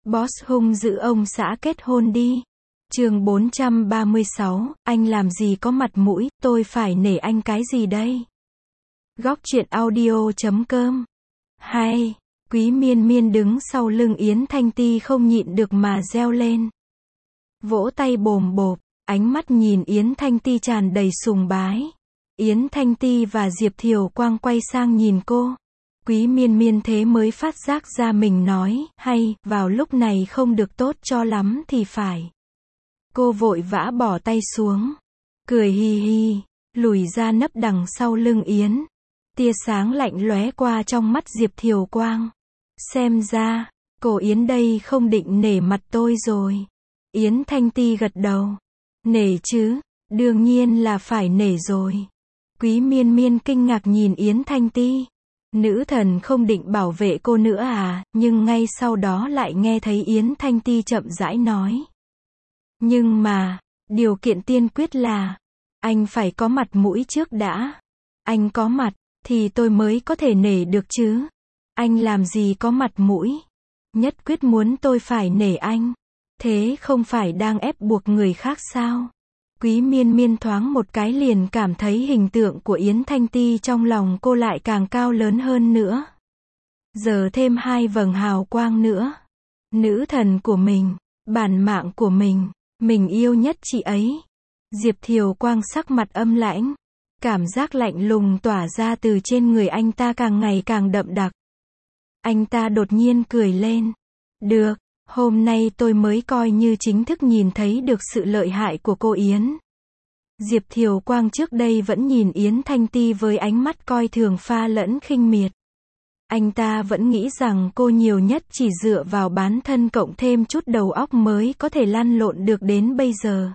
Boss hung dữ ông xã kết hôn đi. Chương 436, anh làm gì có mặt mũi, tôi phải nể anh cái gì đây? Góc truyện audio.com. Hay, Quý Miên Miên đứng sau lưng Yến Thanh Ti không nhịn được mà reo lên. Vỗ tay bồm bộp, ánh mắt nhìn Yến Thanh Ti tràn đầy sùng bái. Yến Thanh Ti và Diệp Thiều Quang quay sang nhìn cô. Quý Miên Miên thế mới phát giác ra mình nói, hay, vào lúc này không được tốt cho lắm thì phải. Cô vội vã bỏ tay xuống. Cười hi hi, lùi ra nấp đằng sau lưng Yến. Tia sáng lạnh lóe qua trong mắt Diệp Thiều Quang. Xem ra, cô Yến đây không định nể mặt tôi rồi. Yến Thanh Ti gật đầu. Nể chứ, đương nhiên là phải nể rồi. Quý Miên Miên kinh ngạc nhìn Yến Thanh Ti. Nữ thần không định bảo vệ cô nữa à, nhưng ngay sau đó lại nghe thấy Yến Thanh Ti chậm rãi nói. Nhưng mà, điều kiện tiên quyết là, anh phải có mặt mũi trước đã. Anh có mặt, thì tôi mới có thể nể được chứ. Anh làm gì có mặt mũi. Nhất quyết muốn tôi phải nể anh. Thế không phải đang ép buộc người khác sao? Quý Miên Miên thoáng một cái liền cảm thấy hình tượng của Yến Thanh Ti trong lòng cô lại càng cao lớn hơn nữa. Giờ thêm hai vầng hào quang nữa. Nữ thần của mình, bản mạng của mình yêu nhất chị ấy. Diệp Thiều Quang sắc mặt âm lãnh. Cảm giác lạnh lùng tỏa ra từ trên người anh ta càng ngày càng đậm đặc. Anh ta đột nhiên cười lên. Được, hôm nay tôi mới coi như chính thức nhìn thấy được sự lợi hại của cô Yến. Diệp Thiều Quang trước đây vẫn nhìn Yến Thanh Ti với ánh mắt coi thường pha lẫn khinh miệt. Anh ta vẫn nghĩ rằng cô nhiều nhất chỉ dựa vào bản thân cộng thêm chút đầu óc mới có thể lăn lộn được đến bây giờ.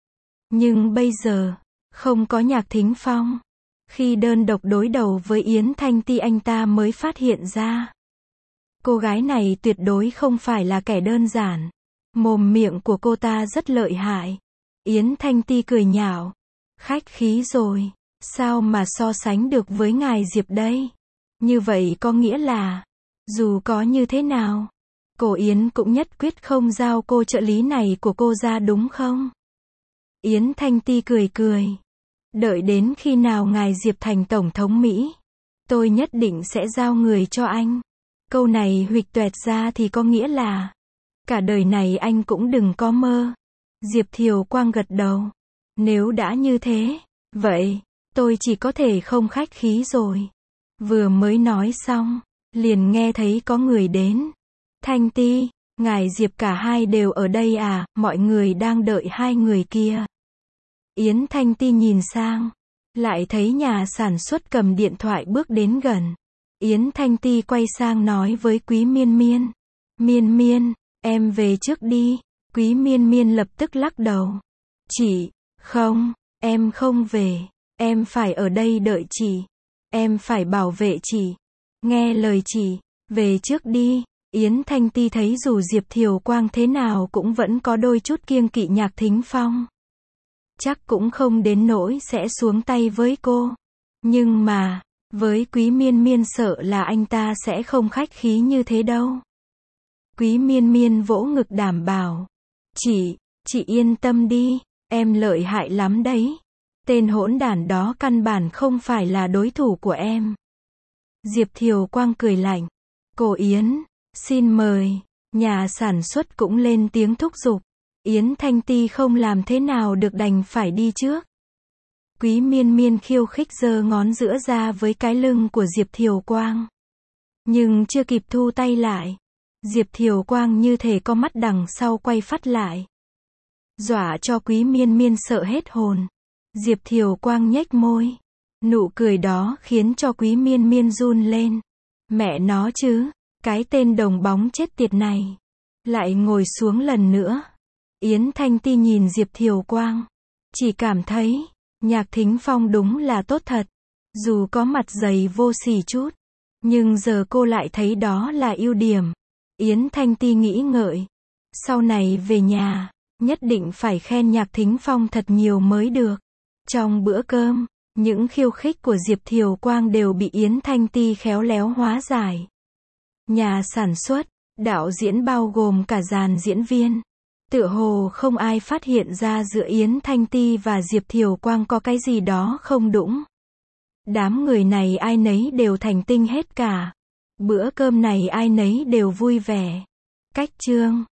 Nhưng bây giờ, không có Nhạc Thính Phong. Khi đơn độc đối đầu với Yến Thanh Ti anh ta mới phát hiện ra. Cô gái này tuyệt đối không phải là kẻ đơn giản. Mồm miệng của cô ta rất lợi hại. Yến Thanh Ti cười nhạo. Khách khí rồi, sao mà so sánh được với ngài Diệp đây? Như vậy có nghĩa là, dù có như thế nào, cô Yến cũng nhất quyết không giao cô trợ lý này của cô ra đúng không? Yến Thanh Ti cười cười. Đợi đến khi nào ngài Diệp thành tổng thống Mỹ, tôi nhất định sẽ giao người cho anh. Câu này huỵch toẹt ra thì có nghĩa là, cả đời này anh cũng đừng có mơ. Diệp Thiều Quang gật đầu. Nếu đã như thế, vậy, tôi chỉ có thể không khách khí rồi. Vừa mới nói xong, liền nghe thấy có người đến. Thanh Ti, ngài Diệp cả hai đều ở đây à, mọi người đang đợi hai người kia. Yến Thanh Ti nhìn sang, lại thấy nhà sản xuất cầm điện thoại bước đến gần. Yến Thanh Ti quay sang nói với Quý Miên Miên. Miên Miên, em về trước đi. Quý Miên Miên lập tức lắc đầu. Chị, không, em không về. Em phải ở đây đợi chị. Em phải bảo vệ chị. Nghe lời chị, về trước đi. Yến Thanh Ti thấy dù Diệp Thiều Quang thế nào cũng vẫn có đôi chút kiêng kỵ Nhạc Thính Phong. Chắc cũng không đến nỗi sẽ xuống tay với cô. Nhưng mà, với Quý Miên Miên sợ là anh ta sẽ không khách khí như thế đâu. Quý Miên Miên vỗ ngực đảm bảo. Chị yên tâm đi, em lợi hại lắm đấy. Tên hỗn đản đó căn bản không phải là đối thủ của em. Diệp Thiều Quang cười lạnh. Cô Yến, xin mời. Nhà sản xuất cũng lên tiếng thúc giục. Yến Thanh Ti không làm thế nào được đành phải đi trước. Quý Miên Miên khiêu khích giơ ngón giữa ra với cái lưng của Diệp Thiều Quang. Nhưng chưa kịp thu tay lại, Diệp Thiều Quang như thể có mắt đằng sau quay phắt lại. Dọa cho Quý Miên Miên sợ hết hồn. Diệp Thiều Quang nhếch môi. Nụ cười đó khiến cho Quý Miên Miên run lên. Mẹ nó chứ, cái tên đồng bóng chết tiệt này. Lại ngồi xuống lần nữa. Yến Thanh Ti nhìn Diệp Thiều Quang. Chỉ cảm thấy, Nhạc Thính Phong đúng là tốt thật. Dù có mặt dày vô sỉ chút. Nhưng giờ cô lại thấy đó là ưu điểm. Yến Thanh Ti nghĩ ngợi. Sau này về nhà, nhất định phải khen Nhạc Thính Phong thật nhiều mới được. Trong bữa cơm, những khiêu khích của Diệp Thiều Quang đều bị Yến Thanh Ti khéo léo hóa giải. Nhà sản xuất, Đạo diễn bao gồm cả dàn diễn viên. Tựa hồ không ai phát hiện ra giữa Yến Thanh Ti và Diệp Thiều Quang có cái gì đó không đúng. Đám người này ai nấy đều thành tinh hết cả. Bữa cơm này ai nấy đều vui vẻ. Cách chương